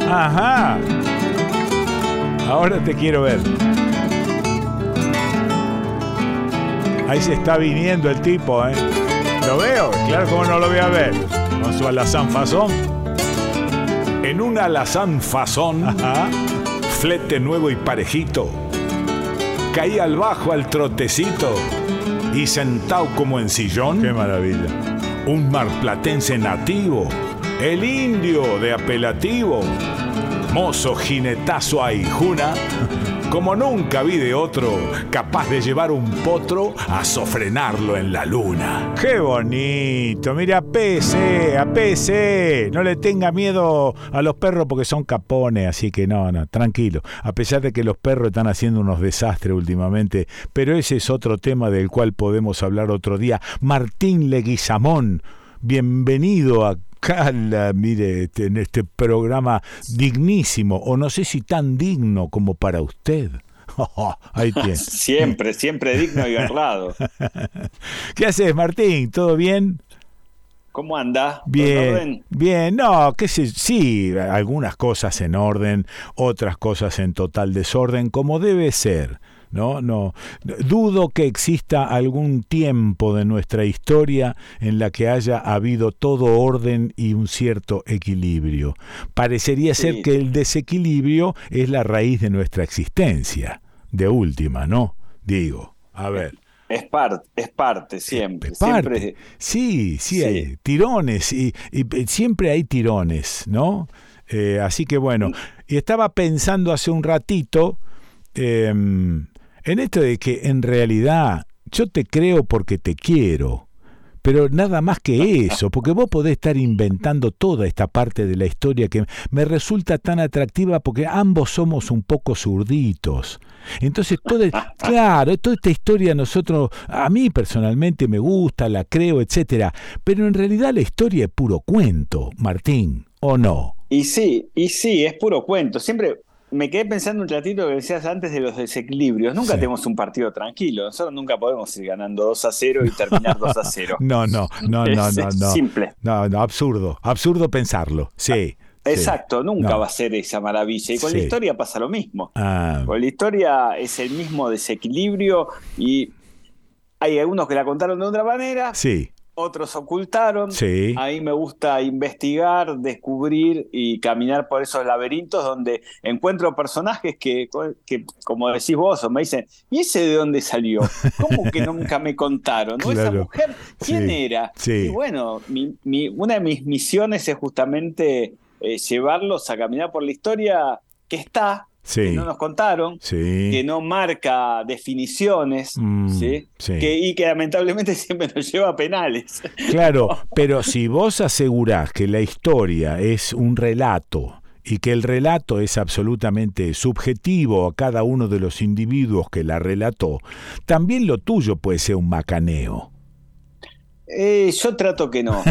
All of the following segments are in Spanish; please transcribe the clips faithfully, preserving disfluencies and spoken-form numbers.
Ajá. Ahora te quiero ver. Ahí se está viniendo el tipo, ¿eh? Lo veo, claro, cómo no lo voy a ver. Con su alazán fazón. En un alazán fazón, ajá, flete nuevo y parejito, caí al bajo al trotecito y sentado como en sillón. ¡Qué maravilla! Un marplatense nativo, el indio de apelativo, mozo jinetazo a hijuna, como nunca vi de otro, capaz de llevar un potro a sofrenarlo en la luna. ¡Qué bonito! Mira, P C, a P C. No le tenga miedo a los perros porque son capones, así que no, no, tranquilo. A pesar de que los perros están haciendo unos desastres últimamente, pero ese es otro tema del cual podemos hablar otro día. Martín Leguizamón, bienvenido a Cala, mire, este, en este programa dignísimo, o no sé si tan digno como para usted. Oh, ahí tiene. Siempre, siempre digno y honrado. ¿Qué haces, Martín? ¿Todo bien? ¿Cómo anda? Bien, ¿En orden? bien, no, qué sé, sí, algunas cosas en orden, otras cosas en total desorden, como debe ser. No, no, dudo que exista algún tiempo de nuestra historia en la que haya habido todo orden y un cierto equilibrio. Parecería sí. ser que el desequilibrio es la raíz de nuestra existencia, de última, ¿no? Digo, a ver. Es parte, es parte, siempre. Es parte. Siempre. Sí, sí, sí, hay sí. tirones, y, y siempre hay tirones, ¿no? Eh, así que bueno, y estaba pensando hace un ratito, eh, en esto de que en realidad yo te creo porque te quiero, pero nada más que eso, porque vos podés estar inventando toda esta parte de la historia que me resulta tan atractiva porque ambos somos un poco zurditos. Entonces, toda, claro, toda esta historia a nosotros, a mí personalmente me gusta, la creo, etcétera, pero en realidad la historia es puro cuento, Martín, ¿o no? Y sí, y sí, es puro cuento. Siempre me quedé pensando un ratito que decías antes de los desequilibrios. Nunca sí. tenemos un partido tranquilo. Nosotros nunca podemos ir ganando dos a cero y terminar dos a cero. No, no, no, no, no, no. Simple. No, no, absurdo. Absurdo pensarlo. Sí. Exacto, sí. nunca no. va a ser esa maravilla. Y con sí. la historia pasa lo mismo. Ah. Con la historia es el mismo desequilibrio y hay algunos que la contaron de otra manera. Sí. Otros ocultaron. Sí. A mí me gusta investigar, descubrir y caminar por esos laberintos donde encuentro personajes que, que como decís vos, o me dicen, ¿y ese de dónde salió? ¿Cómo que nunca me contaron? ¿No? Claro. ¿Esa mujer quién sí. era? Sí. Y bueno, mi, mi, una de mis misiones es justamente eh, llevarlos a caminar por la historia que está, sí. que no nos contaron, sí. que no marca definiciones, mm, ¿sí? Sí. Que, y que lamentablemente siempre nos lleva a penales. Claro, pero si vos asegurás que la historia es un relato y que el relato es absolutamente subjetivo a cada uno de los individuos que la relató, también lo tuyo puede ser un macaneo. Eh, yo trato que no.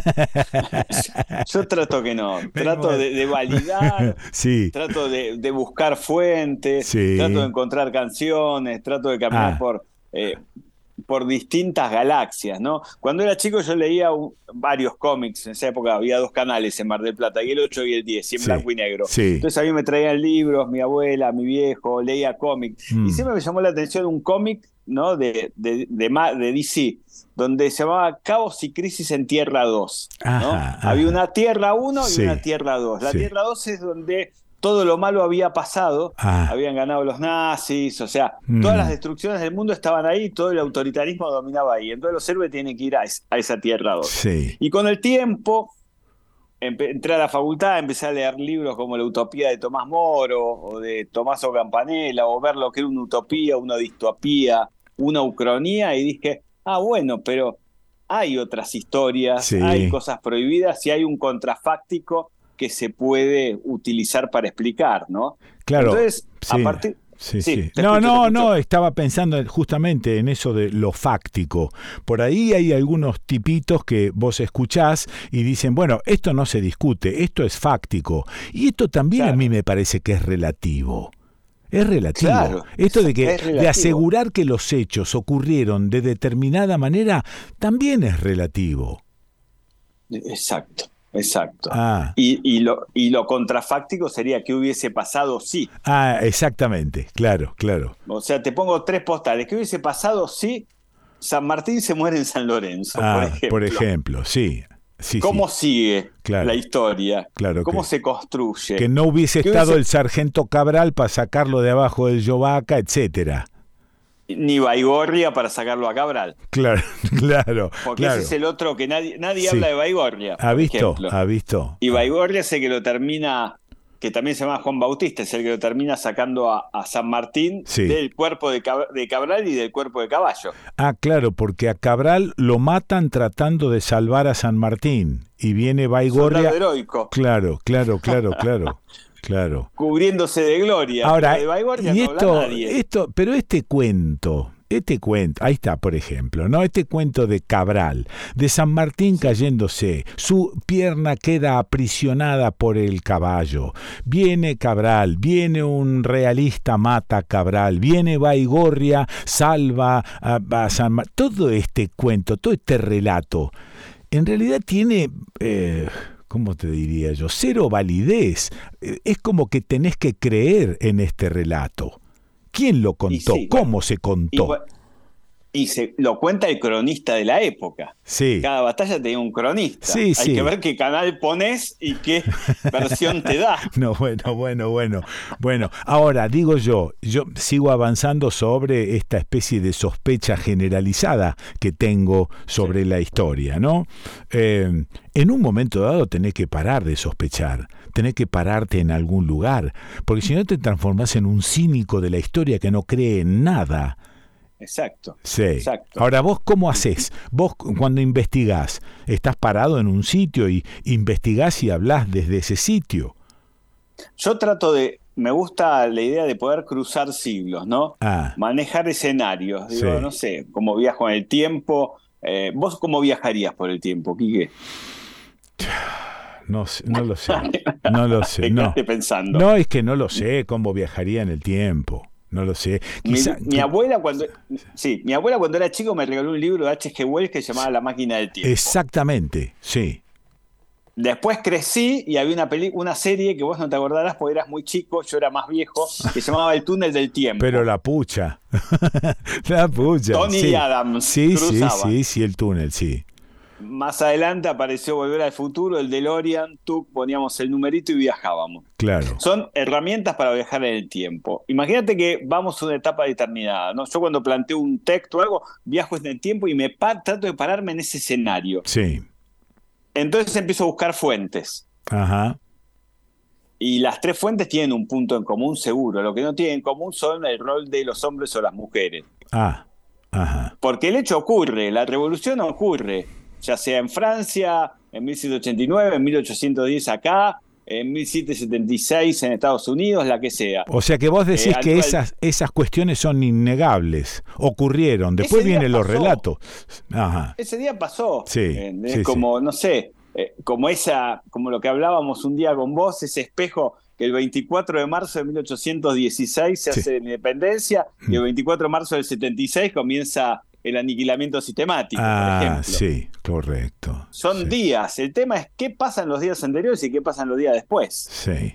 Yo trato que no. Trato de, de validar, sí. trato de, de buscar fuentes, sí. trato de encontrar canciones, trato de caminar ah. por, eh, por distintas galaxias, ¿no? Cuando era chico yo leía un, varios cómics. En esa época había dos canales en Mar del Plata, y el ocho y el diez, y en sí. blanco y negro. Sí. Entonces a mí me traían libros, mi abuela, mi viejo, leía cómics. Mm. Y siempre me llamó la atención un cómic, ¿no? de, de, de, de, de D C, donde se llamaba Caos y Crisis en Tierra dos, ¿no? Ajá, ajá. Había una Tierra uno y sí. una Tierra dos. La sí. Tierra dos es donde todo lo malo había pasado, ah. habían ganado los nazis, o sea, mm. todas las destrucciones del mundo estaban ahí, todo el autoritarismo dominaba ahí. Entonces los héroes tienen que ir a, es, a esa Tierra dos. Sí. Y con el tiempo, entré a la facultad, empecé a leer libros como La Utopía de Tomás Moro, o de Tommaso Campanella, o ver lo que era una utopía, una distopía, una ucronía, y dije, ah, bueno, pero hay otras historias, sí. hay cosas prohibidas y hay un contrafáctico que se puede utilizar para explicar, ¿no? Claro. Entonces, sí. a partir... Sí, sí, sí. Te No, escucho, no, te no, estaba pensando justamente en eso de lo fáctico. Por ahí hay algunos tipitos que vos escuchás y dicen, bueno, esto no se discute, esto es fáctico. Y esto también claro. a mí me parece que es relativo. Es relativo. Claro, esto de que de asegurar que los hechos ocurrieron de determinada manera también es relativo. Exacto. exacto. Ah. Y, y, lo, y lo contrafáctico sería que hubiese pasado sí. Ah, exactamente, claro, claro. O sea, te pongo tres postales. ¿Qué hubiese pasado si San Martín se muere en San Lorenzo, por Ah, ejemplo? por ejemplo, sí. Sí, ¿Cómo sí, sigue claro, la historia? claro ¿Cómo que, se construye? que no hubiese ¿Qué estado hubiese... el sargento Cabral para sacarlo de abajo del Yovaca, etcétera. Ni Baigorria para sacarlo a Cabral. Claro, claro, Porque ese es claro. el otro que nadie, nadie Sí. habla de Baigorria, ¿Ha por visto? ejemplo. ¿Ha visto? Y Ah, Baigorria es el que lo termina, que también se llama Juan Bautista, es el que lo termina sacando a, a San Martín sí. del cuerpo de, Cab- de Cabral y del cuerpo de Caballo. Ah, claro, porque a Cabral lo matan tratando de salvar a San Martín. Y viene Baigorria. Soldado heroico, Claro, claro, claro, claro, claro. cubriéndose de gloria. Ahora, Pero de Baigorria y no habla esto, nadie. esto, pero este cuento, este cuento, ahí está, por ejemplo, ¿no? Este cuento de Cabral, de San Martín cayéndose, su pierna queda aprisionada por el caballo. Viene Cabral, viene un realista, mata a Cabral, viene Baigorria, salva a, a San Martín. Todo este cuento, todo este relato, en realidad tiene... Eh, ¿cómo te diría yo? Cero validez. Es como que tenés que creer en este relato. ¿Quién lo contó? Sí, ¿Cómo bueno, se contó? Y, y se lo cuenta el cronista de la época. Sí. Cada batalla tenía un cronista. Sí, Hay sí. que ver qué canal pones y qué versión te da. No, bueno, bueno, bueno. Bueno, ahora digo yo, yo sigo avanzando sobre esta especie de sospecha generalizada que tengo sobre sí. la historia, ¿no? Eh, en un momento dado tenés que parar de sospechar, tenés que pararte en algún lugar, porque si no te transformás en un cínico de la historia que no cree en nada. Exacto, sí. exacto. Ahora, ¿vos cómo hacés? Vos cuando investigás, estás parado en un sitio y investigás y hablás desde ese sitio. Yo trato de, me gusta la idea de poder cruzar siglos, ¿no? Ah. Manejar escenarios, digo, Sí. no sé, cómo viajo en el tiempo. Eh, ¿Vos cómo viajarías por el tiempo, Quique? No, no lo sé, no lo sé. Te no. quedaste pensando. No, es que no lo sé cómo viajaría en el tiempo. No lo sé. Quizá, mi, mi abuela cuando sí, mi abuela cuando era chico me regaló un libro de H G Wells que se llamaba La máquina del tiempo. Exactamente, sí. Después crecí y había una peli una serie que vos no te acordarás porque eras muy chico, yo era más viejo, que se llamaba El túnel del tiempo. Pero la pucha. La pucha. Tony sí. Adams Sí, cruzaba. sí, sí, sí, el túnel, sí. Más adelante apareció Volver al Futuro, el DeLorean, tú poníamos el numerito y viajábamos. Claro. Son herramientas para viajar en el tiempo. Imagínate que vamos a una etapa determinada, ¿no? Yo cuando planteo un texto o algo, viajo en el tiempo y me pa- trato de pararme en ese escenario. Sí. Entonces empiezo a buscar fuentes. Ajá. Y las tres fuentes tienen un punto en común seguro. Lo que no tienen en común son el rol de los hombres o las mujeres. Ah, ajá. Porque el hecho ocurre, la revolución ocurre, ya sea en Francia, en mil setecientos ochenta y nueve, en mil ochocientos diez acá, en mil setecientos setenta y seis en Estados Unidos, la que sea. O sea que vos decís Eh, que actual- esas, esas cuestiones son innegables, ocurrieron, después Ese día vienen los pasó. relatos. Ajá. Ese día pasó. Sí, Eh, es sí, como, no sé, eh, como esa, como lo que hablábamos un día con vos, ese espejo que el veinticuatro de marzo de mil ochocientos dieciséis se Sí. hace la independencia y el veinticuatro de marzo del setenta y seis comienza el aniquilamiento sistemático, por Ah, ejemplo. sí, correcto. Son sí. días. El tema es qué pasa en los días anteriores y qué pasa en los días después. Sí.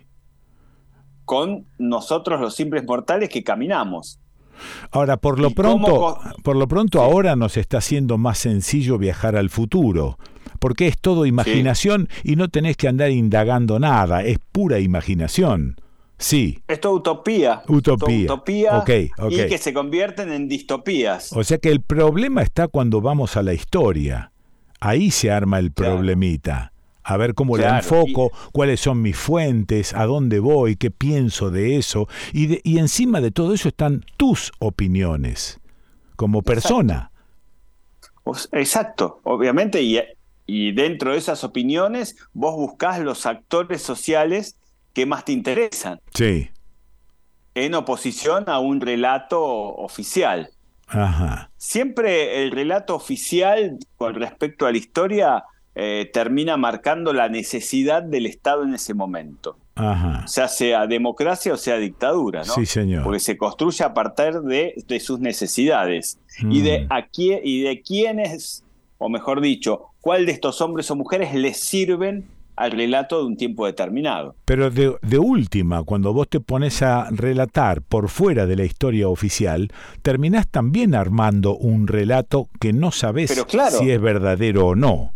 Con nosotros los simples mortales que caminamos. Ahora, por lo ¿Y cómo pronto, co- por lo pronto Sí. ahora nos está haciendo más sencillo viajar al futuro, porque es todo imaginación y no tenés que andar indagando nada, es pura imaginación. Sí, Esto es utopía. Utopía. Esto es utopía Ok, ok. y que se convierten en distopías. o sea que el problema está cuando vamos a la historia. Ahí se arma el Claro. problemita. A ver cómo Claro, la enfoco, cuáles son mis fuentes, a dónde voy, qué pienso de eso. Y, de- y encima de todo eso están tus opiniones, como persona. Pues, exacto, obviamente, y, y dentro de esas opiniones vos buscás los actores sociales que más te interesan, Sí, en oposición a un relato oficial. ajá, Siempre el relato oficial con respecto a la historia eh, termina marcando la necesidad del Estado en ese momento, ajá. ya sea democracia o sea dictadura, ¿no? Sí, señor. Porque se construye a partir de, de sus necesidades y de Mm. a quién, y de quiénes, o mejor dicho, cuál de estos hombres o mujeres les sirven al relato de un tiempo determinado. Pero de, de última, cuando vos te pones a relatar por fuera de la historia oficial, terminás también armando un relato que no sabés Pero claro, si es verdadero o no.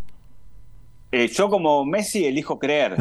Eh, yo como Messi elijo creer.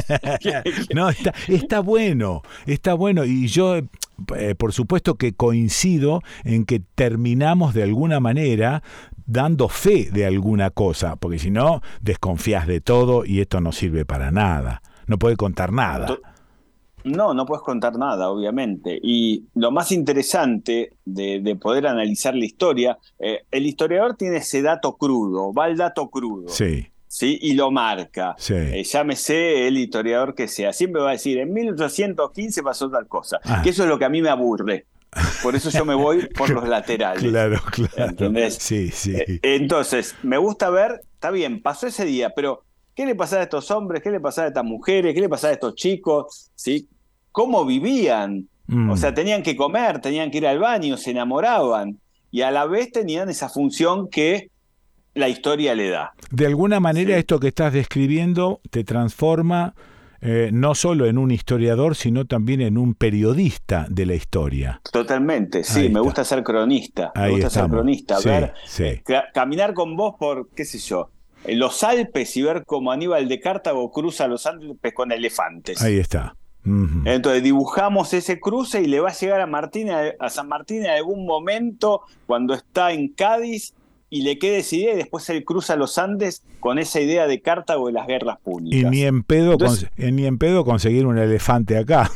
No, está, está bueno, está bueno. Y yo, eh, por supuesto que coincido en que terminamos de alguna manera dando fe de alguna cosa, porque si no, desconfías de todo y esto no sirve para nada. No puede contar nada. No, no puedes contar nada, obviamente. Y lo más interesante de, de poder analizar la historia, eh, el historiador tiene ese dato crudo, va al dato crudo. Sí. ¿Sí? Y lo marca. Sí. Eh, llámese el historiador que sea. Siempre va a decir, en mil ochocientos quince pasó tal cosa. Ah. Que eso es lo que a mí me aburre. Por eso yo me voy por los laterales. Claro, claro. ¿Entendés? Sí, sí. Eh, entonces, me gusta ver, está bien, pasó ese día, pero ¿qué le pasaba a estos hombres? ¿Qué le pasaba a estas mujeres? ¿Qué le pasaba a estos chicos? ¿Sí? ¿Cómo vivían? Mm. O sea, tenían que comer, tenían que ir al baño, se enamoraban. Y a la vez tenían esa función que la historia le da. De alguna manera, sí. Esto que estás describiendo te transforma eh, no solo en un historiador, sino también en un periodista de la historia. Totalmente, sí, Ahí me está. gusta ser cronista. Ahí me gusta estamos. ser cronista, Sí, ver, sí. eh, ca- caminar con vos por, qué sé yo, en los Alpes y ver cómo Aníbal de Cartago cruza los Alpes con elefantes. Ahí está. Uh-huh. Entonces dibujamos ese cruce y le va a llegar a, Martín, a San Martín en algún momento cuando está en Cádiz y le queda esa idea y después él cruza los Andes con esa idea de Cartago de las guerras púnicas. Y ni en pedo, Entonces, cons- ni en pedo conseguir un elefante acá.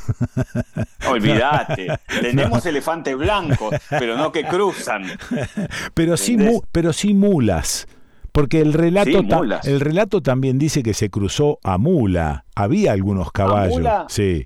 Olvídate, tenemos no. elefantes blancos, pero no que cruzan. Pero sí, mu- pero sí mulas. Porque el relato, sí, ta- el relato también dice que se cruzó a mula. Había algunos caballos. ¿A mula? Sí.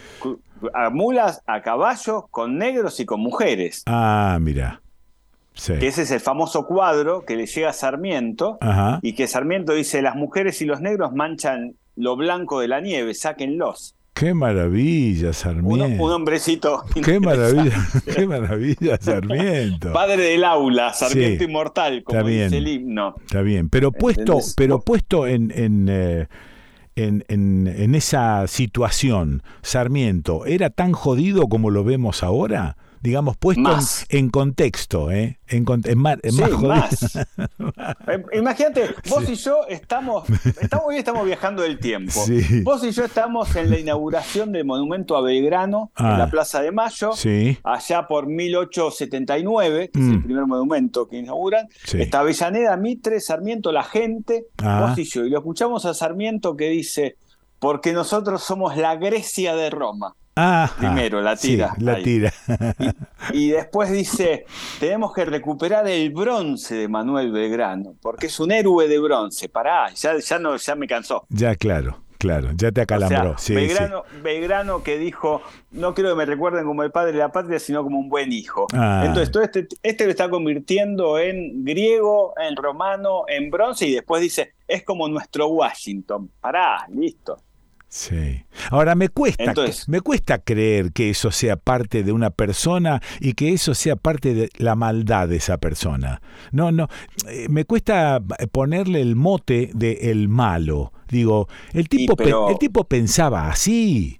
A mulas, a caballos, con negros y con mujeres. Ah, mira. Sí. Que ese es el famoso cuadro que le llega a Sarmiento. Ajá. Y que Sarmiento dice, las mujeres y los negros manchan lo blanco de la nieve, sáquenlos. ¡Qué maravilla, Sarmiento! Un, un hombrecito. ¡Qué maravilla, qué maravilla, Sarmiento! Padre del aula, Sarmiento sí, inmortal, como dice el himno. Está bien, pero puesto, pero puesto en, en, eh, en, en, en esa situación, Sarmiento, ¿era tan jodido como lo vemos ahora? Digamos, puesto en, en contexto, ¿eh? En, en, más, en sí, más jodido. Más. Imagínate, vos sí. y yo estamos, estamos, hoy estamos viajando del tiempo. Sí. Vos y yo estamos en la inauguración del monumento a Belgrano, ah, en la Plaza de Mayo, sí. allá por mil ochocientos setenta y nueve, que mm. es el primer monumento que inauguran. Sí. Está Avellaneda, Mitre, Sarmiento, la gente, ah. vos y yo. Y lo escuchamos a Sarmiento que dice, porque nosotros somos la Grecia de Roma. Ah, primero la tira, sí, la ahí. tira. y, y después dice, tenemos que recuperar el bronce de Manuel Belgrano, porque es un héroe de bronce. Pará, ya, ya, no, ya me cansó. Ya, claro, claro, ya te acalambró. O sea, sí, Belgrano, sí. Belgrano que dijo, no quiero que me recuerden como el padre de la patria, sino como un buen hijo. Ah. Entonces, todo este, este lo está convirtiendo en griego, en romano, en bronce, y después dice, es como nuestro Washington. Pará, listo. Sí. Ahora me cuesta, Entonces, me cuesta creer que eso sea parte de una persona y que eso sea parte de la maldad de esa persona. No, no, eh, me cuesta ponerle el mote de el malo. Digo, el tipo, pero, pe- el tipo pensaba así,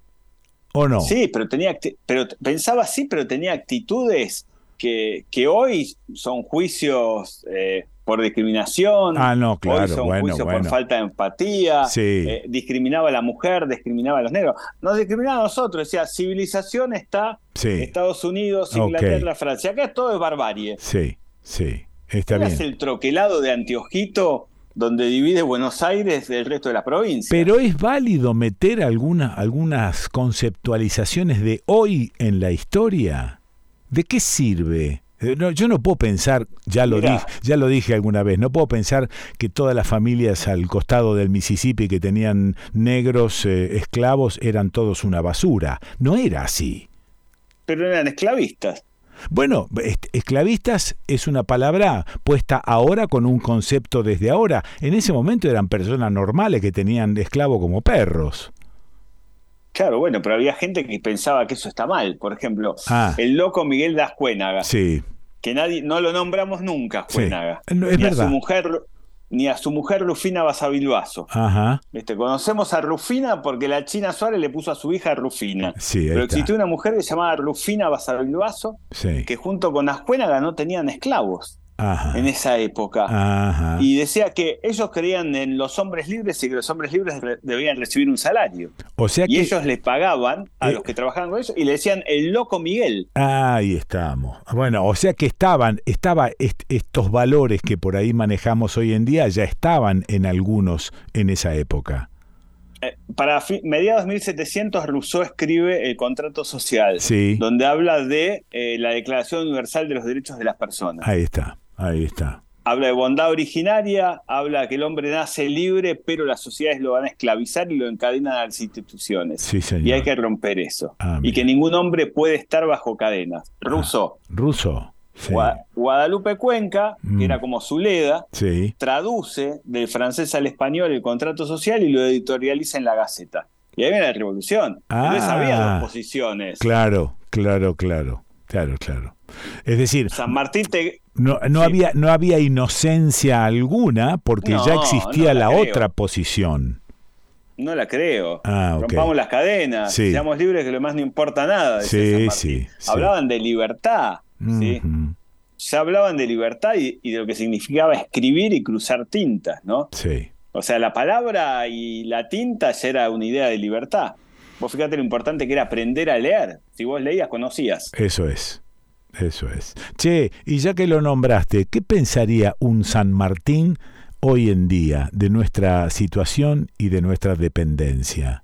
¿o no? Sí, pero tenía, pero pensaba así, pero tenía actitudes que, que hoy son juicios eh, por discriminación. Ah, no, claro, hoy son bueno, juicios bueno. por falta de empatía. Sí. Eh, discriminaba a la mujer, discriminaba a los negros. Nos discriminaba a nosotros. Decía, civilización está sí. Estados Unidos, Inglaterra, okay. Francia. Acá todo es barbarie. Sí, sí, está bien. bien. Es el troquelado de Antiojito, donde divide Buenos Aires del resto de las provincias. Pero es válido meter alguna, algunas conceptualizaciones de hoy en la historia. ¿De qué sirve? No, yo no puedo pensar, ya lo, dije, ya lo dije alguna vez, no puedo pensar que todas las familias al costado del Mississippi que tenían negros eh, esclavos eran todos una basura. No era así. Pero eran esclavistas. Bueno, esclavistas es una palabra puesta ahora con un concepto desde ahora. En ese momento eran personas normales que tenían esclavos como perros. Claro, bueno, pero había gente que pensaba que eso está mal. Por ejemplo, ah. el loco Miguel de Ascuénaga. Sí. Que nadie, no lo nombramos nunca, Ascuénaga. Sí. No, es ni verdad. a su mujer, ni a su mujer Rufina Basavilbaso. Ajá. Este, conocemos a Rufina porque la China Suárez le puso a su hija Rufina. Sí, pero está. existió una mujer que se llamaba Rufina Basavilbaso, Sí. que junto con Ascuénaga no tenían esclavos. Ajá. En esa época. Ajá. Y decía que ellos creían en los hombres libres y que los hombres libres re- debían recibir un salario. O sea y que ellos les pagaban a eh, los que trabajaban con ellos y le decían el loco Miguel. Ahí estamos. Bueno, o sea que estaban, estaba est- estos valores que por ahí manejamos hoy en día ya estaban en algunos en esa época. Eh, para fi- mediados de mil setecientos, Rousseau escribe el Contrato Social, Sí. donde habla de eh, la Declaración Universal de los Derechos de las Personas. Ahí está, ahí está. Habla de bondad originaria, habla que el hombre nace libre, pero las sociedades lo van a esclavizar y lo encadenan a las instituciones. Sí, señor. Y hay que romper eso. Ah, y que ningún hombre puede estar bajo cadenas. Rousseau. Ah, Rousseau. Sí. Gua- Guadalupe Cuenca, Mm. que era como Zuleda, Sí. traduce del francés al español el contrato social y lo editorializa en la Gaceta. Y ahí viene la revolución. Ah. Entonces había dos posiciones. Claro, claro, claro. Claro, claro. Es decir, San Martín te... no, no, Sí. había, no había inocencia alguna porque No, ya existía no la la creo. otra posición. No la creo. Ah, ok. Rompamos las cadenas, Sí. seamos libres que lo más no importa nada. decía Sí, San Martín. sí, sí. Hablaban de libertad. ¿sí? Ujú. Ya hablaban de libertad y, y de lo que significaba escribir y cruzar tintas, ¿no? Sí. O sea, la palabra y la tinta ya era una idea de libertad. Vos fíjate lo importante que era aprender a leer. Si vos leías, conocías. Eso es, eso es. Che, y ya que lo nombraste, ¿qué pensaría un San Martín hoy en día de nuestra situación y de nuestra dependencia?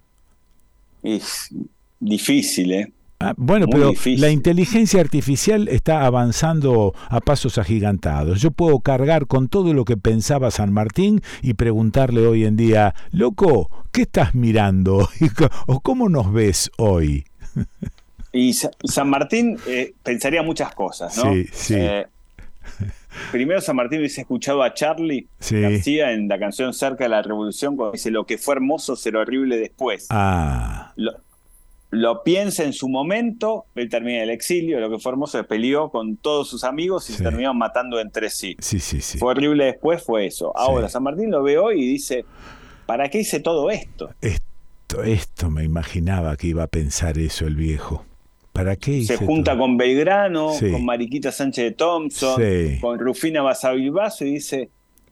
Es difícil, ¿eh? Ah, bueno, Muy pero difícil. la inteligencia artificial está avanzando a pasos agigantados. Yo puedo cargar con todo lo que pensaba San Martín y preguntarle hoy en día, loco, ¿qué estás mirando? ¿O cómo nos ves hoy? Y Sa- San Martín eh, pensaría muchas cosas, ¿no? Sí, sí. Eh, primero San Martín hubiese escuchado a Charlie Sí. García en la canción Cerca de la Revolución cuando dice lo que fue hermoso será horrible después. Ah, Lo, lo piensa en su momento, él termina el exilio, lo que fue hermoso se peleó con todos sus amigos y Sí. se terminaron matando entre sí. sí, sí, sí. Fue horrible después, fue eso. Ahora, Sí. San Martín lo ve hoy y dice, ¿para qué hice todo esto? Esto, esto me imaginaba que iba a pensar eso el viejo. ¿Para qué hice Se junta todo? con Belgrano, Sí. con Mariquita Sánchez de Thompson, Sí. con Rufina Basavilbaso y dice,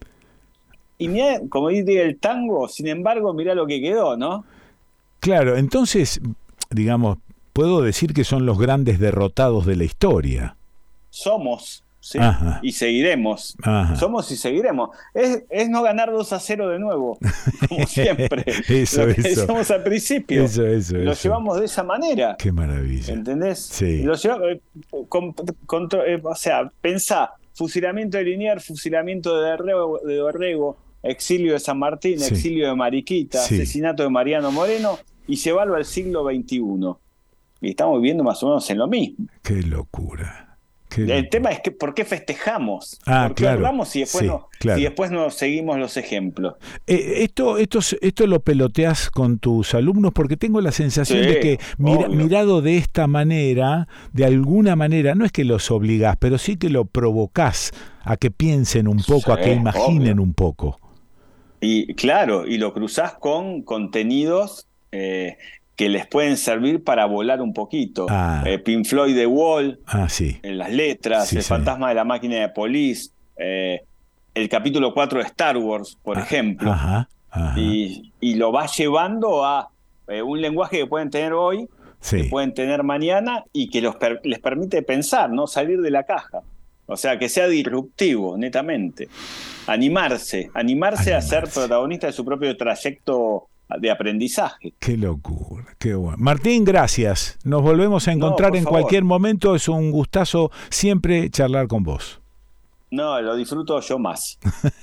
y mirá, como dice el tango, sin embargo, mirá lo que quedó, ¿no? Claro, entonces, digamos, puedo decir que son los grandes derrotados de la historia. Somos, ¿sí? Ajá. Y seguiremos. Ajá. Somos y seguiremos. Es, es no ganar dos a cero de nuevo, como siempre. Eso, Lo que eso. decíamos al principio. Eso, eso, Lo eso. llevamos de esa manera. Qué maravilla. ¿Entendés? Sí. Lo lleva- eh, con- con- eh, o sea, pensá, fusilamiento de Liniers, fusilamiento de Dorrego, de Dorrego, exilio de San Martín, Sí. exilio de Mariquita, Sí. asesinato de Mariano Moreno, y llevarlo al siglo veintiuno. Y estamos viviendo más o menos en lo mismo. Qué locura. Qué El locura. tema es que ¿por qué festejamos? Ah, ¿Por qué claro. hablamos si después, Sí, no, claro. si después no seguimos los ejemplos? Eh, esto, esto, esto lo peloteas con tus alumnos porque tengo la sensación Sí, de que mira- obvio. mirado de esta manera, de alguna manera, no es que los obligás, pero sí que lo provocás a que piensen un poco, a Sí, que imaginen obvio. un poco. Y claro, y lo cruzás con contenidos eh, que les pueden servir para volar un poquito. Ah. Eh, Pink Floyd The Wall, Ah, sí. en las letras, Sí, El sí. fantasma de la máquina de Police, eh, el capítulo cuatro de Star Wars, por Ah, ejemplo. Ajá, ajá. Y, y lo va llevando a eh, un lenguaje que pueden tener hoy, Sí. que pueden tener mañana y que los per- les permite pensar, ¿no? Salir de la caja. O sea, que sea disruptivo, netamente. Animarse, animarse a ser Animarse. protagonista de su propio trayecto de aprendizaje. Qué locura, qué bueno. Martín, gracias. Nos volvemos a encontrar por en favor. cualquier momento. Es un gustazo siempre charlar con vos. No, lo disfruto yo más.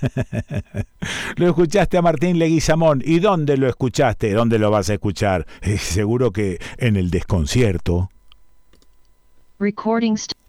Lo escuchaste a Martín Leguizamón. ¿Y dónde lo escuchaste? ¿Dónde lo vas a escuchar? Eh, seguro que en el desconcierto. Recording st-